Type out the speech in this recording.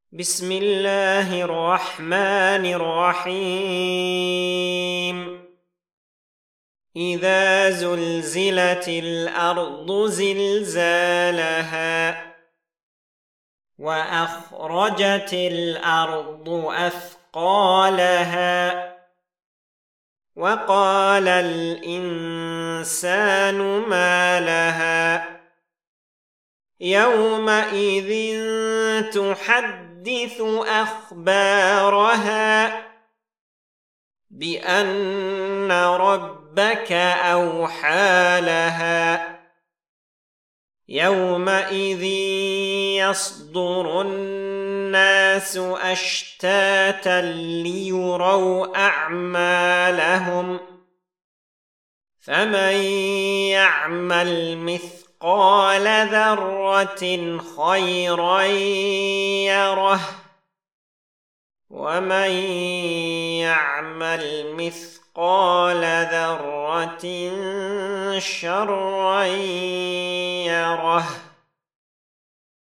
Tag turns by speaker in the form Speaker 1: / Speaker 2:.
Speaker 1: بسم الله الرحمن الرحيم إذا زلزلت الأرض زلزالها وأخرجت الأرض أثقالها وقال الإنسان ما لها يومئذ تحدث أخبارها بأن ربك أوحى لها يومئذ يصدر الناس أشتاتا ليروا أعمالهم فمن يعمل مثقال ذرة خيرا يره ومن يعمل مثقال ذرة شرا يره